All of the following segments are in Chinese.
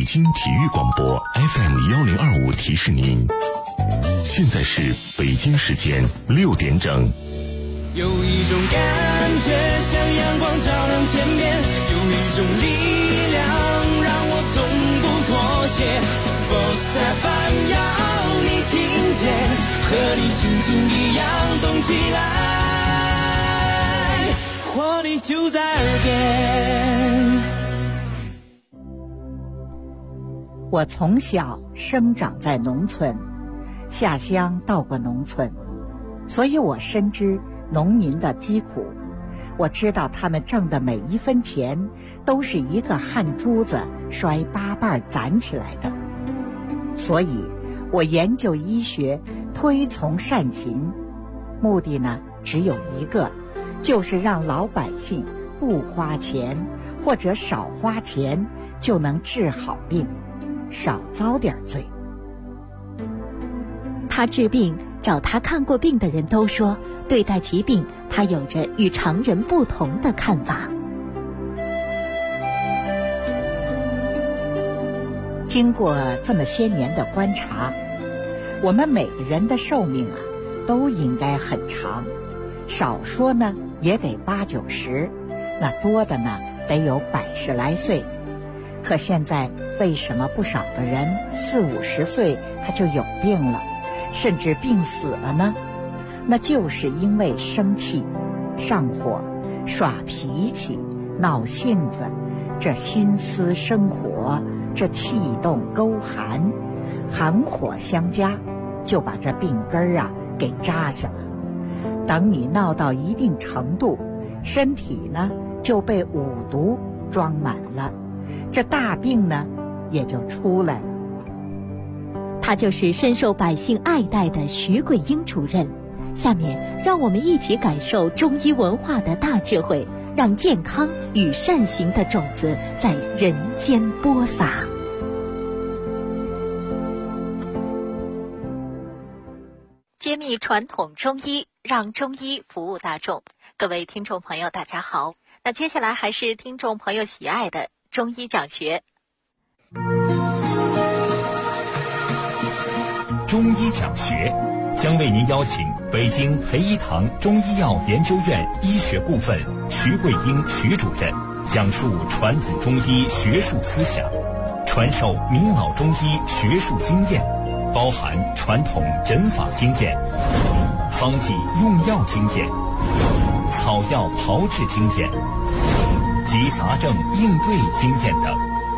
北京体育广播 FM1025提示您，现在是北京时间6点整。 有一种感觉像阳光照亮天边，有一种力量让我从不妥协。Sports FM 要你听见，和你心情一样动起来，活力就在耳边。 我从小生长在农村，下乡到过农村，所以我深知农民的疾苦。我知道他们挣的每一分钱都是一个汗珠子摔8瓣攒起来的。所以我研究医学，推崇善行，目的呢只有一个，就是让老百姓不花钱或者少花钱就能治好病，少遭点罪。 他治病，找他看过病的人都说，对待疾病他有着与常人不同的看法。 经过这么些年的观察，我们每个人的寿命啊都应该很长，少说呢也得80、90，那多的呢得有100来岁。可现在为什么不少的人40、50岁他就有病了，甚至病死了呢？那就是因为生气、上火、耍脾气、闹性子，这心思生火，这气动勾寒，寒火相加，就把这病根啊给扎下了。等你闹到一定程度，身体呢就被五毒装满了，这大病呢也就出来了。 他就是深受百姓爱戴的徐桂英主任。下面让我们一起感受中医文化的大智慧，让健康与善行的种子在人间播撒。揭秘传统中医，让中医服务大众。各位听众朋友大家好，那接下来还是听众朋友喜爱的中医讲学。 中医讲学将为您邀请北京培一堂中医药研究院医学部分徐桂英徐主任讲述传统中医学术思想，传授名老中医学术经验，包含传统诊法经验、方剂用药经验、草药炮制经验及杂症应对经验等。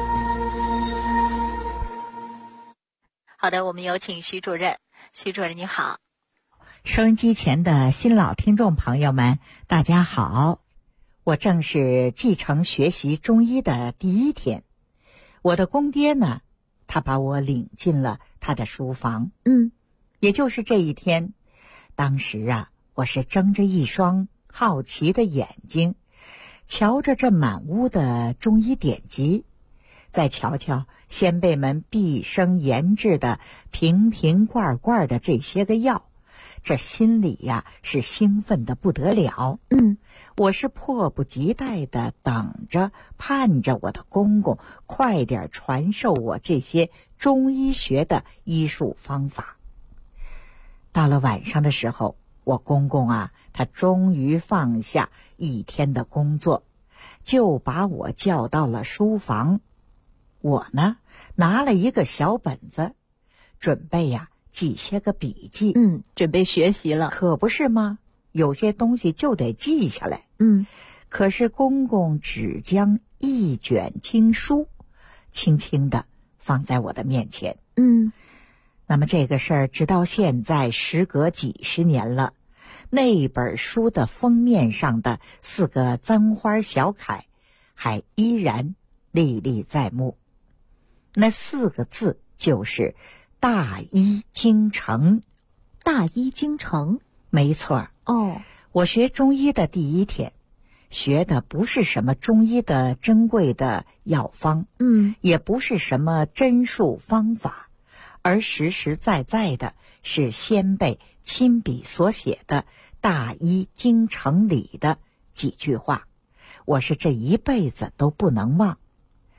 好的，我们有请徐主任。徐主任你好。 收音机前的新老听众朋友们大家好，我正是继承学习中医的第一天。我的公爹呢，他把我领进了他的书房。也就是这一天，当时啊，我是睁着一双好奇的眼睛，瞧着这满屋的中医典籍，再瞧瞧先辈们毕生研制的瓶瓶罐罐的这些个药，这心里呀是兴奋得不得了。我是迫不及待地等着盼着我的公公快点传授我这些中医学的医术方法。到了晚上的时候，我公公啊，他终于放下一天的工作，就把我叫到了书房。我呢拿了一个小本子，准备呀记些个笔记。 准备学习了。 可不是吗？有些东西就得记下来。可是公公只将一卷经书轻轻地放在我的面前。那么这个事儿直到现在时隔几十年了，那本书的封面上的4个簪花小楷还依然历历在目。那4个字就是大医精诚。 大医精诚， 没错。我学中医的第一天，学的不是什么中医的珍贵的药方，也不是什么针术方法，而实实在在的是先辈亲笔所写的《大医精诚》里的几句话，我是这一辈子都不能忘。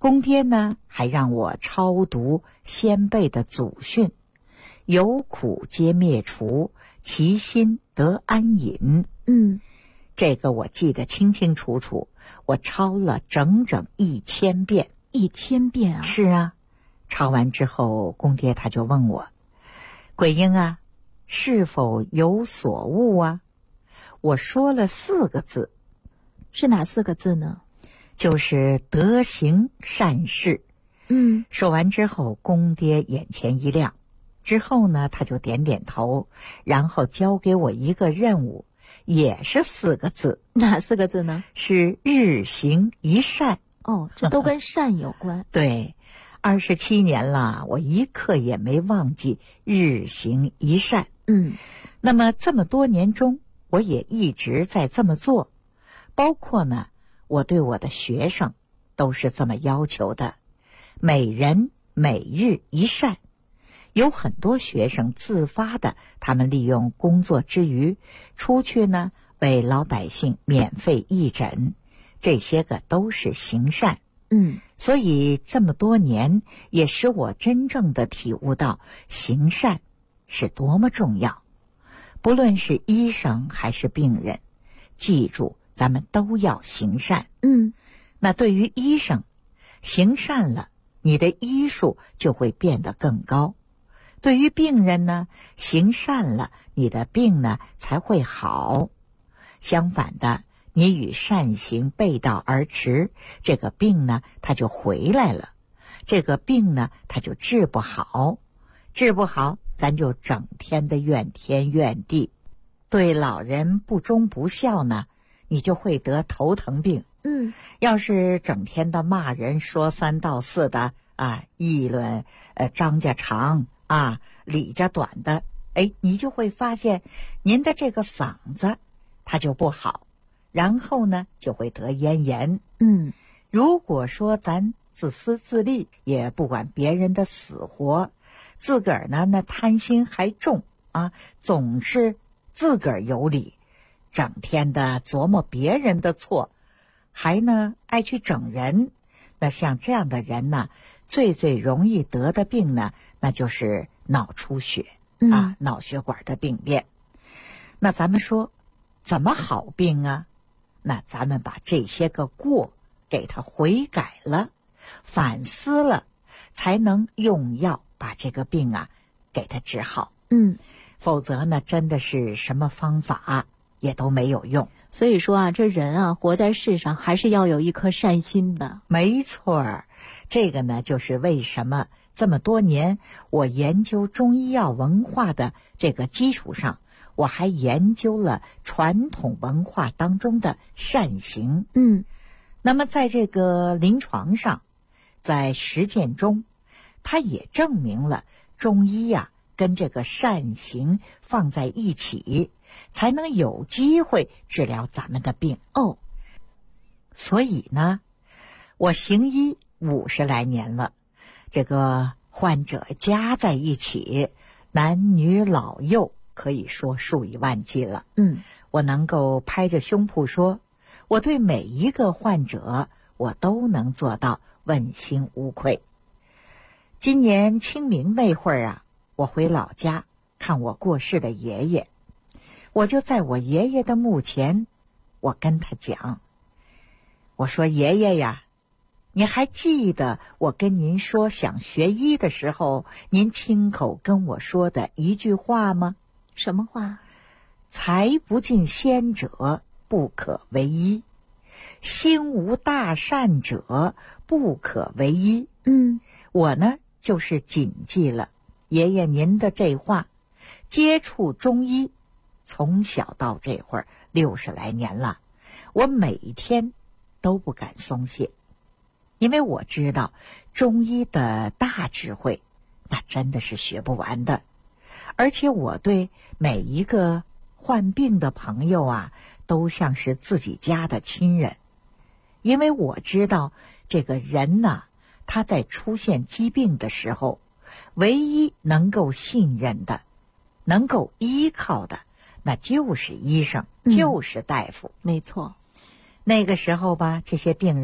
公爹呢还让我超读先辈的祖训，有苦皆灭除，其心得安隐。这个我记得清清楚楚，我抄了整整1000遍。 1000遍啊？ 是啊。抄完之后，公爹他就问我，桂英啊，是否有所悟啊？我说了4个字。 是哪4个字呢？ 就是德行善事。说完之后，公爹眼前一亮，之后呢他就点点头，然后交给我一个任务，也是4个字。 哪4个字呢？ 是日行一善。 哦，这都跟善有关。 对，27年了，我一刻也没忘记日行一善。那么这么多年中，我也一直在这么做，包括呢我对我的学生都是这么要求的，每人每日一善。有很多学生自发的，他们利用工作之余出去呢为老百姓免费义诊，这些个都是行善。所以这么多年也使我真正的体悟到行善是多么重要。不论是医生还是病人，记住咱们都要行善。那对于医生，行善了，你的医术就会变得更高。对于病人呢，行善了，你的病呢才会好。相反的，你与善行背道而驰，这个病呢它就回来了，这个病呢它就治不好，治不好咱就整天的怨天怨地。对老人不忠不孝呢，你就会得头疼病。要是整天的骂人说三道四的啊，议论张家长啊李家短的，你就会发现您的这个嗓子它就不好，然后呢就会得咽炎。如果说咱自私自利，也不管别人的死活，自个儿呢那贪心还重啊，总是自个儿有理，整天的琢磨别人的错，还呢爱去整人，那像这样的人呢，最容易得的病呢，那就是脑出血啊，脑血管的病变。那咱们说怎么好病啊？那咱们把这些个过给他悔改了，反思了，才能用药把这个病啊给他治好。否则呢，真的是什么方法也都没有用。 所以说啊，这人啊活在世上还是要有一颗善心的。 没错，这个呢就是为什么这么多年我研究中医药文化的这个基础上，我还研究了传统文化当中的善行。那么在这个临床上，在实践中，它也证明了中医呀跟这个善行放在一起，才能有机会治疗咱们的病。所以呢，我行医50来年了，这个患者加在一起，男女老幼可以说数以万计了。我能够拍着胸脯说，我对每一个患者我都能做到问心无愧。今年清明那会儿啊，我回老家看我过世的爷爷，我就在我爷爷的墓前，我跟他讲，我说爷爷呀，你还记得我跟您说想学医的时候，您亲口跟我说的一句话吗？ 什么话？ 财不进先者，不可为医；心无大善者，不可为医。我呢就是谨记了爷爷您的这话，接触中医从小到这会儿60来年了，我每天都不敢松懈，因为我知道中医的大智慧那真的是学不完的。而且我对每一个患病的朋友啊，都像是自己家的亲人，因为我知道这个人呐，他在出现疾病的时候，唯一能够信任的，能够依靠的，那就是医生，就是大夫。 没错。 那个时候吧，这些病人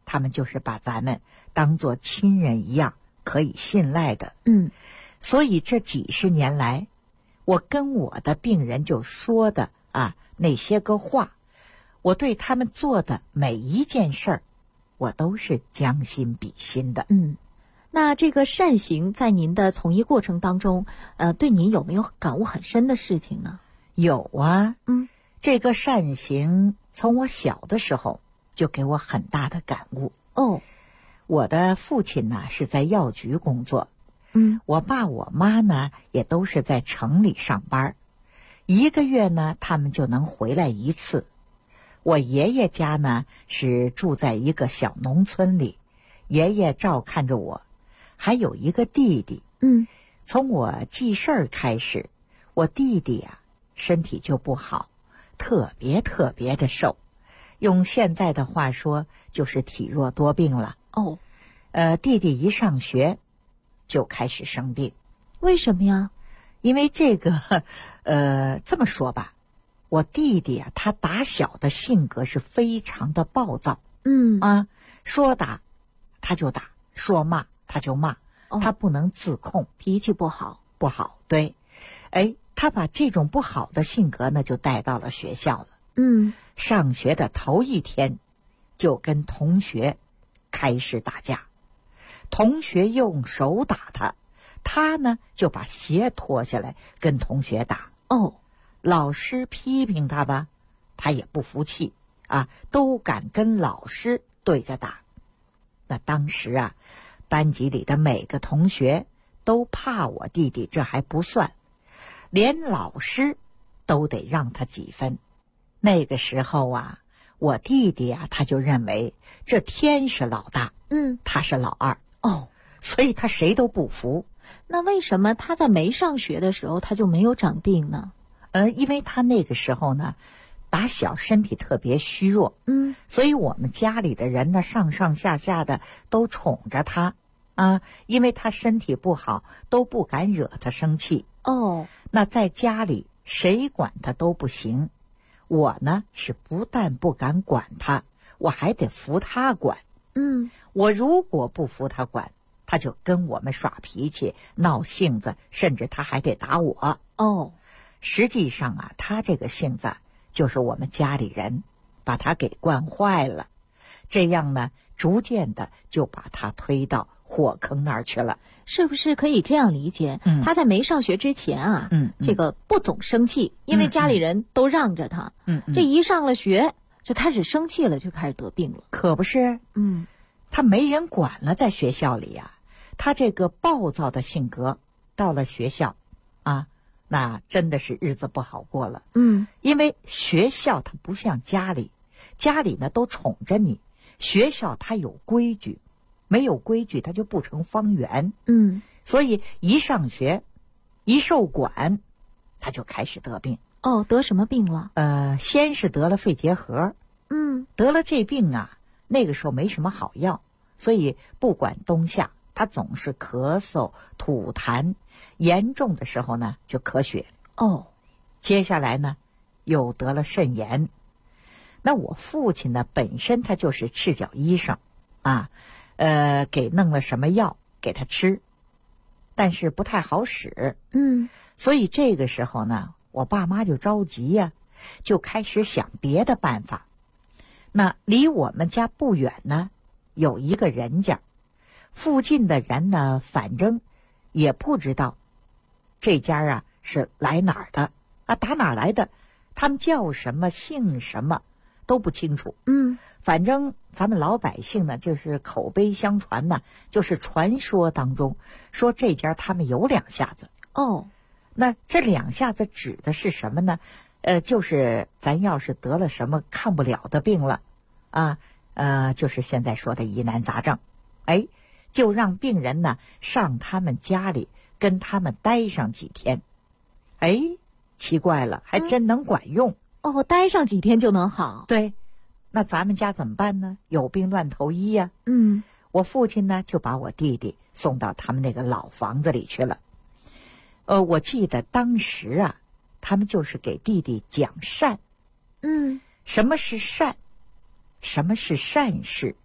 他们就是把咱们当作亲人一样可以信赖的。所以这几十年来，我跟我的病人就说的那些个话，我对他们做的每一件事儿，我都是将心比心的。 那这个善行在您的从医过程当中，对您有没有感悟很深的事情呢？ 有啊。这个善行从我小的时候就给我很大的感悟。我的父亲呢是在药局工作，我爸我妈呢也都是在城里上班，1个月呢他们就能回来一次。我爷爷家呢是住在一个小农村里，爷爷照看着我，还有一个弟弟。从我记事儿开始，我弟弟身体就不好，特别的瘦，用现在的话说就是体弱多病了。弟弟一上学就开始生病。 为什么呀？ 因为这个这么说吧，我弟弟他打小的性格是非常的暴躁。说打他就打，说骂他就骂，他不能自控， 脾气不好。 对。他把这种不好的性格呢就带到了学校了。上学的头1天就跟同学开始打架，同学用手打他，他呢就把鞋脱下来跟同学打。老师批评他吧，他也不服气都敢跟老师对着打。那当时班级里的每个同学都怕我弟弟，这还不算，连老师都得让他几分。那个时候我弟弟他就认为这天是老大，他是老二。所以他谁都不服。 那为什么他在没上学的时候他就没有长病呢？ 因为他那个时候呢打小身体特别虚弱，所以我们家里的人呢上上下下的都宠着他因为他身体不好，都不敢惹他生气。那在家里谁管他都不行，我呢是不但不敢管他，我还得服他管。我如果不服他管，他就跟我们耍脾气闹性子，甚至他还得打我。实际上他这个性子就是我们家里人把他给惯坏了，这样呢逐渐的就把他推到火坑那儿去了。 是不是可以这样理解？他在没上学之前这个不总生气，因为家里人都让着他。这一上了学就开始生气了，就开始得病了。 可不是。他没人管了，在学校里他这个暴躁的性格到了学校那真的是日子不好过了。因为学校它不像家里，家里呢都宠着你，学校它有规矩，没有规矩它就不成方圆。所以一上学一受管，他就开始得病。 得什么病了？ 先是得了肺结核。得了这病那个时候没什么好药，所以不管冬夏他总是咳嗽吐痰，严重的时候呢就咳血。接下来呢又得了肾炎。那我父亲呢本身他就是赤脚医生给弄了什么药给他吃，但是不太好使。所以这个时候呢我爸妈就着急就开始想别的办法。那离我们家不远呢有一个人家，附近的人呢反正也不知道这家是来哪儿的打哪儿来的，他们叫什么姓什么都不清楚。反正咱们老百姓呢就是口碑相传呢，就是传说当中说这家他们有2下子。那这2下子指的是什么呢？就是咱要是得了什么看不了的病了就是现在说的疑难杂症，就让病人呢上他们家里跟他们待上几天。奇怪了，还真能管用。 待上几天就能好？ 对。那咱们家怎么办呢？有病乱投医呀。我父亲呢就把我弟弟送到他们那个老房子里去了。我记得当时他们就是给弟弟讲善。什么是善？什么是善事？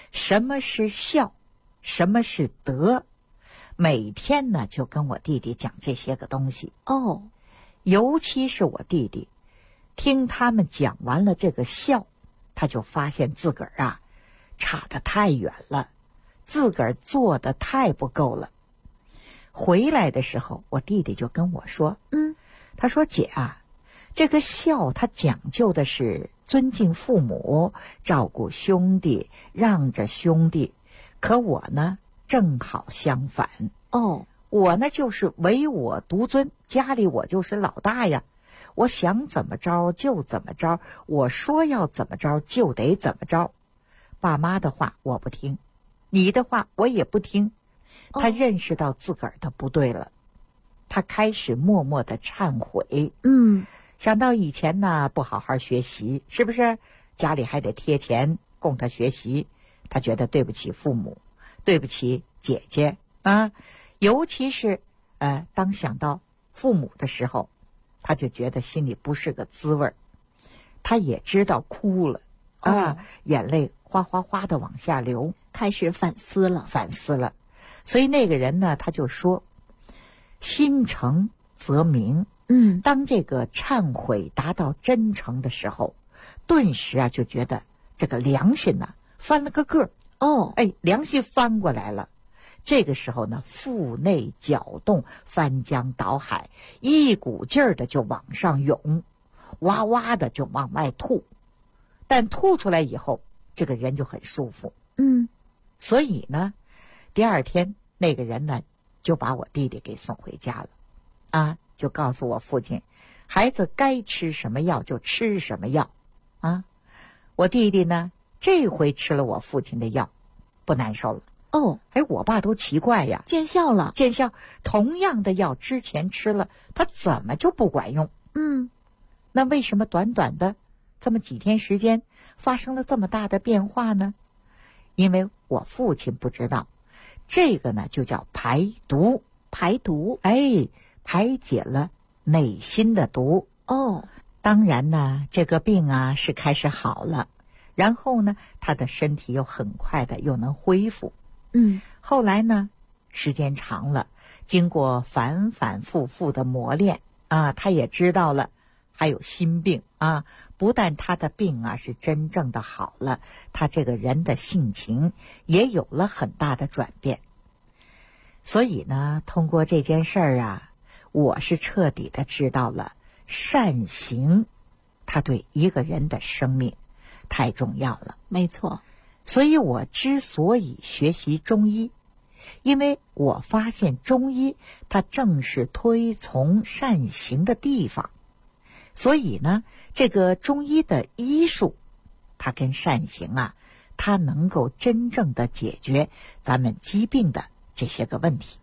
什么是孝，什么是德，每天呢就跟我弟弟讲这些个东西。 哦， 尤其是我弟弟，听他们讲完了这个孝，他就发现自个儿啊差得太远了，自个儿做得太不够了。回来的时候，我弟弟就跟我说，他说姐啊，这个孝它讲究的是尊敬父母，照顾兄弟，让着兄弟。可我呢正好相反。 哦， 我呢就是唯我独尊，家里我就是老大呀，我想怎么着就怎么着，我说要怎么着就得怎么着。爸妈的话我不听，你的话我也不听。他认识到自个儿的不对了，他开始默默的忏悔。想到以前呢不好好学习，是不是家里还得贴钱供他学习，他觉得对不起父母，对不起姐姐啊。尤其是当想到父母的时候，他就觉得心里不是个滋味儿，他也知道哭了眼泪哗哗哗的往下流， 开始反思了。 所以那个人呢他就说，心诚则明。当这个忏悔达到真诚的时候，顿时啊就觉得这个良心呐翻了个个儿。良心翻过来了。这个时候呢，腹内搅动，翻江倒海，一股劲儿的就往上涌，哇哇的就往外吐。但吐出来以后，这个人就很舒服。所以呢，第二天那个人呢就把我弟弟给送回家了就告诉我父亲，孩子该吃什么药就吃什么药我弟弟呢这回吃了我父亲的药，不难受了。我爸都奇怪呀， 见效了。 同样的药之前吃了，他怎么就不管用？那为什么短短的这么几天时间发生了这么大的变化呢？因为我父亲不知道，这个呢就叫排毒。 排毒， 排解了内心的毒。当然呢，这个病啊是开始好了，然后呢，他的身体又很快的又能恢复。后来呢，时间长了，经过反反复复的磨练他也知道了还有心病不但他的病是真正的好了，他这个人的性情也有了很大的转变。所以呢，通过这件事儿我是彻底的知道了善行它对一个人的生命太重要了。 没错。 所以我之所以学习中医，因为我发现中医它正是推崇善行的地方。所以呢，这个中医的医术它跟善行它能够真正的解决咱们疾病的这些个问题。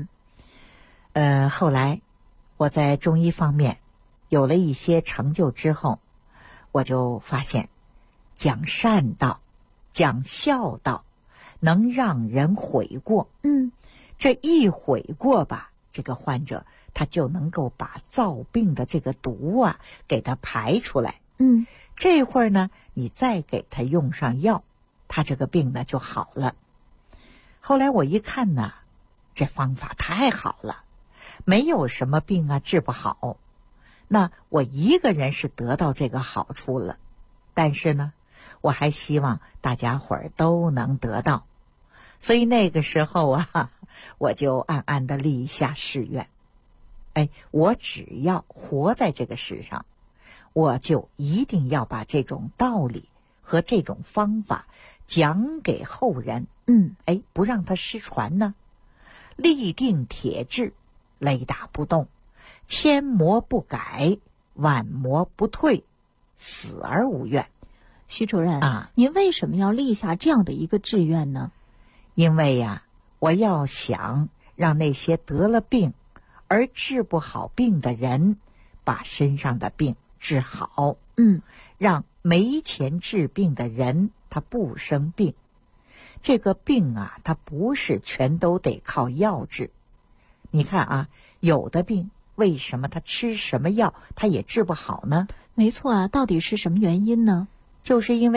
后来我在中医方面有了一些成就之后，我就发现讲善道，讲孝道，能让人悔过。这一悔过吧，这个患者他就能够把造病的这个毒给他排出来。这会儿呢，你再给他用上药，他这个病呢就好了。后来我一看呢，这方法太好了，没有什么病治不好。那我一个人是得到这个好处了，但是呢，我还希望大家伙儿都能得到。所以那个时候我就暗暗地立下誓愿，我只要活在这个世上，我就一定要把这种道理和这种方法讲给后人。不让它失传呢。立定铁志，雷打不动，千磨不改，万磨不退，死而无怨。 徐主任您为什么要立下这样的一个志愿呢？ 因为我要想让那些得了病而治不好病的人把身上的病治好。让没钱治病的人他不生病。这个病它不是全都得靠药治。你看有的病为什么他吃什么药他也治不好呢？ 没错到底是什么原因呢？ 就是因为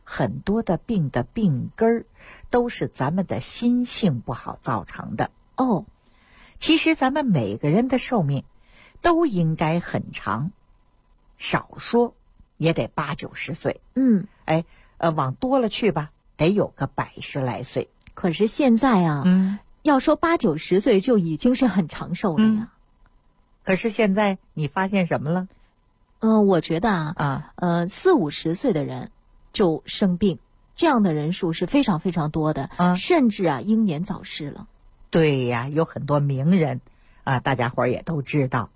很多的病的病根儿都是咱们的心性不好造成的。 哦， 其实咱们每个人的寿命都应该很长，少说也得80-90岁。往多了去吧，得有个110来岁。 可是现在啊，要说80-90岁就已经是很长寿了呀。 可是现在你发现什么了？ 我觉得40-50岁的人就生病，这样的人数是非常非常多的，甚至英年早逝了。 对呀，有很多名人大家伙儿也都知道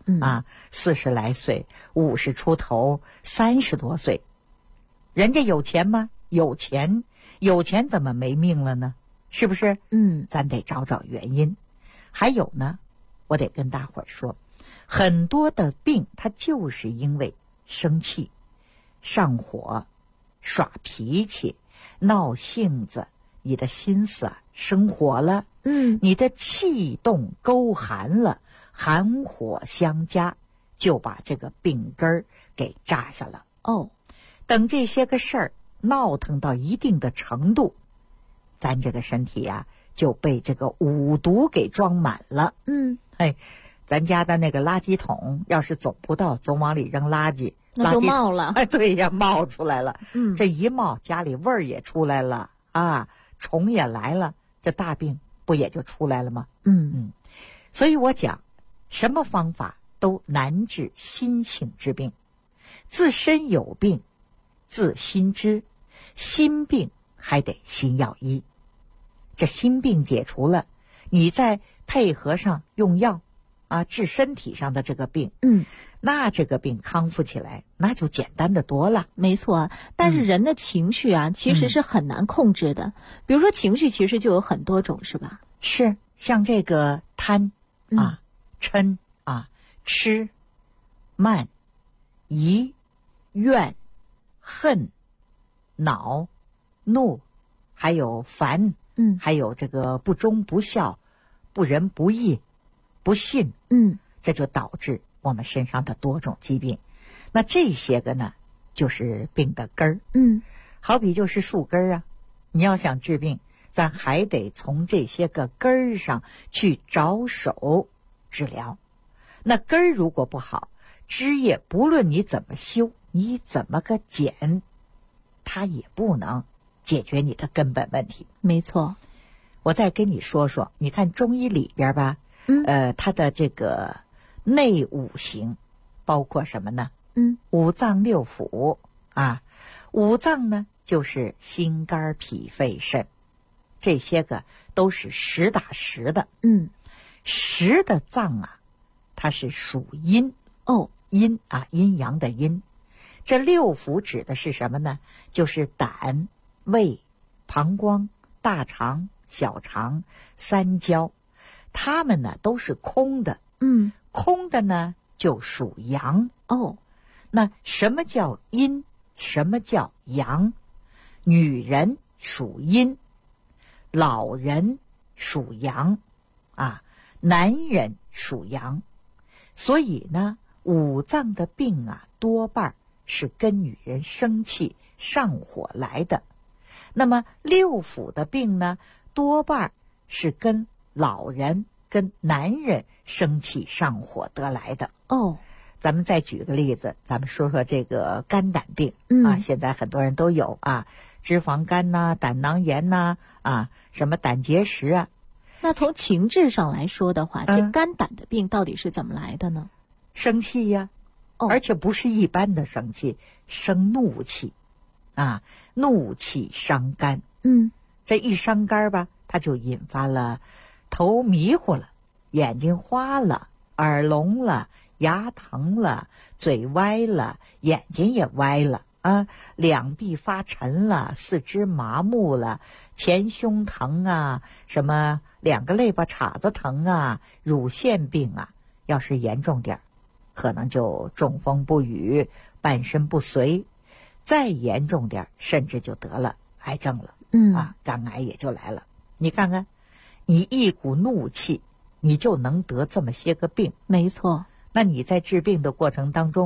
，40来岁、50出头、30多岁，人家有钱吗？有钱怎么没命了呢？是不是？咱得找找原因。还有呢，我得跟大伙儿说，很多的病它就是因为生气、上火、耍脾气、闹性子，你的心思生火了，你的气动勾寒了，寒火相加，就把这个病根儿给扎下了。等这些个事儿闹腾到一定的程度，咱这个身体就被这个五毒给装满了。咱家的那个垃圾桶要是总不到，总往里扔垃圾， 那就冒了。 对呀，冒出来了。这一冒，家里味儿也出来了虫也来了，这大病不也就出来了吗？所以我讲，什么方法都难治心性之病。自身有病，自心知，心病还得心药医。这心病解除了，你再配合上用药治身体上的这个病，那这个病康复起来那就简单的多了。 没错，但是人的情绪其实是很难控制的。比如说情绪其实就有很多种，是吧？ 是，像这个贪嗔痴慢疑怨恨恼怒，还有烦，还有这个不忠不孝、不仁不义、不信，这就导致我们身上的多种疾病。那这些个呢，就是病的根儿。好比就是树根儿你要想治病，咱还得从这些个根儿上去着手治疗。那根儿如果不好，枝叶不论你怎么修，你怎么个剪，它也不能解决你的根本问题。 没错。 我再跟你说说，你看中医里边吧，它的这个内五行包括什么呢？五脏六腑五脏呢就是心肝脾肺肾，这些个都是实打实的。实的脏它是属阴。阴阴阳的阴。这六腑指的是什么呢？就是胆、胃、膀胱、大肠、小肠、三焦，它们呢都是空的。空的呢就属阳。那什么叫阴？什么叫阳？女人属阴，老人属阳男人属阳。所以呢，五脏的病多半是跟女人生气上火来的。那么六腑的病呢，多半是跟老人跟男人生气上火得来的。咱们再举个例子，咱们说说这个肝胆病现在很多人都有脂肪肝胆囊炎什么胆结石那从情志上来说的话，这肝胆的病到底是怎么来的呢？ 生气呀，而且不是一般的生气，生怒气怒气伤肝。这一伤肝吧，它就引发了头迷糊了，眼睛花了，耳聋了，牙疼了，嘴歪了，眼睛也歪了两臂发沉了，四肢麻木了，前胸疼什么两个肋巴叉子疼乳腺病要是严重点可能就中风不语，半身不遂，再严重点甚至就得了癌症了肝癌也就来了。你看看，你一股怒气你就能得这么些个病。 没错。 那你在治病的过程当中，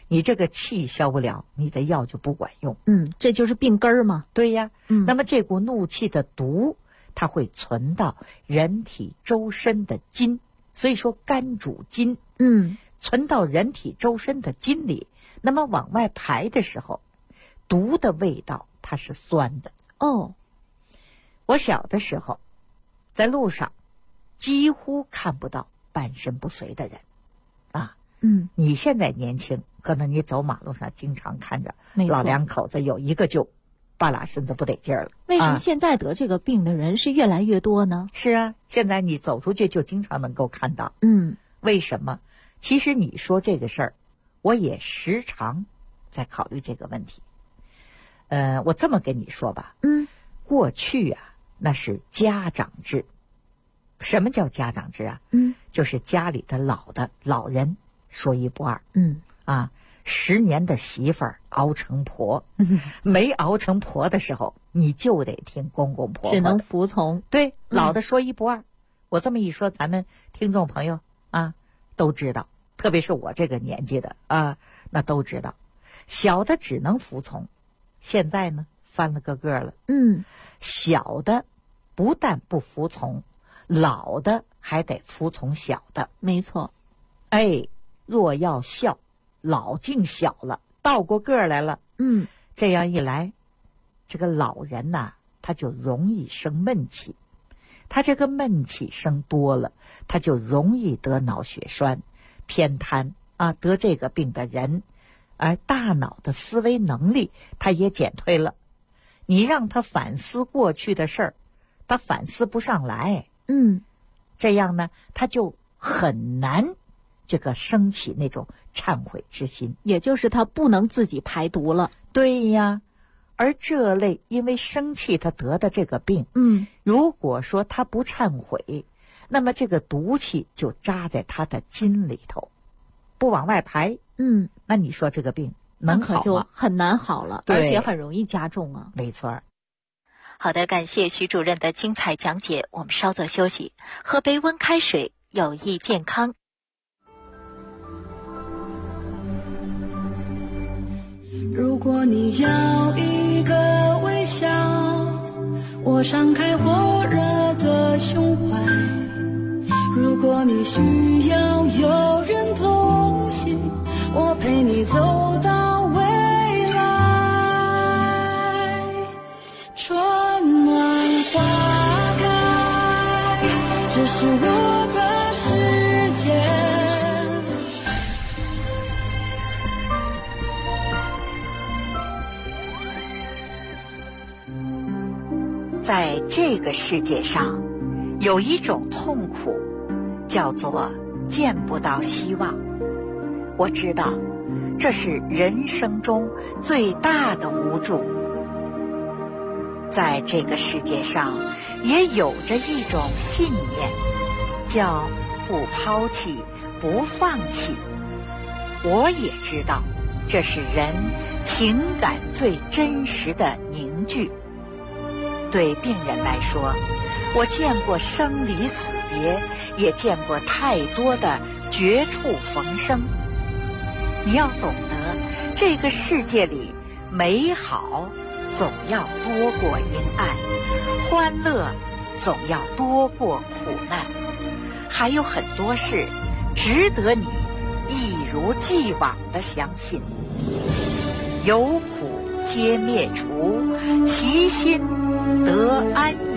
你这个气消不了，你的药就不管用。 这就是病根儿嘛。 对呀。那么这股怒气的毒，它会存到人体周身的筋，所以说肝主筋。存到人体周身的筋里，那么往外排的时候，毒的味道它是酸的。我小的时候在路上几乎看不到半身不遂的人啊。你现在年轻，可能你走马路上经常看着老两口子有一个就半拉身子不得劲儿了。 为什么现在得这个病的人是越来越多呢？ 是啊，现在你走出去就经常能够看到。为什么？其实你说这个事儿，我也时常在考虑这个问题。我这么跟你说吧，过去啊，那是家长制。什么叫家长制啊？就是家里的老人说一不二。10年的媳妇儿熬成婆，没熬成婆的时候，你就得听公公婆婆的， 只能服从。 对，老的说一不二。我这么一说，咱们听众朋友啊都知道，特别是我这个年纪的啊，那都知道，小的只能服从。现在呢，翻了个个了。小的不但不服从，老的还得服从小的。 没错。 若要孝，老敬小了，倒过个来了。这样一来，这个老人呐，他就容易生闷气。他这个闷气生多了，他就容易得脑血栓、偏瘫啊。得这个病的人，而大脑的思维能力他也减退了。你让他反思过去的事儿，他反思不上来。这样呢，他就很难这个升起那种忏悔之心， 也就是他不能自己排毒了。 对呀。而这类因为生气他得的这个病，如果说他不忏悔，那么这个毒气就扎在他的筋里头，不往外排。那你说这个病能好吗？ 可就很难好了，而且很容易加重啊。 没错。 好的，感谢徐主任的精彩讲解，我们稍作休息，喝杯温开水，有益健康。 如果你要一个微笑，我敞开火热的胸怀；如果你需要有人同行，我陪你走到未来。春暖花开，这是我的世界。 在这个世界上，有一种痛苦，叫做见不到希望。我知道，这是人生中最大的无助。在这个世界上，也有着一种信念，叫不抛弃、不放弃。我也知道，这是人情感最真实的凝聚。对病人来说，我见过生离死别，也见过太多的绝处逢生。你要懂得，这个世界里美好总要多过阴暗，欢乐总要多过苦难，还有很多事值得你一如既往地相信。有苦皆灭除，其心得安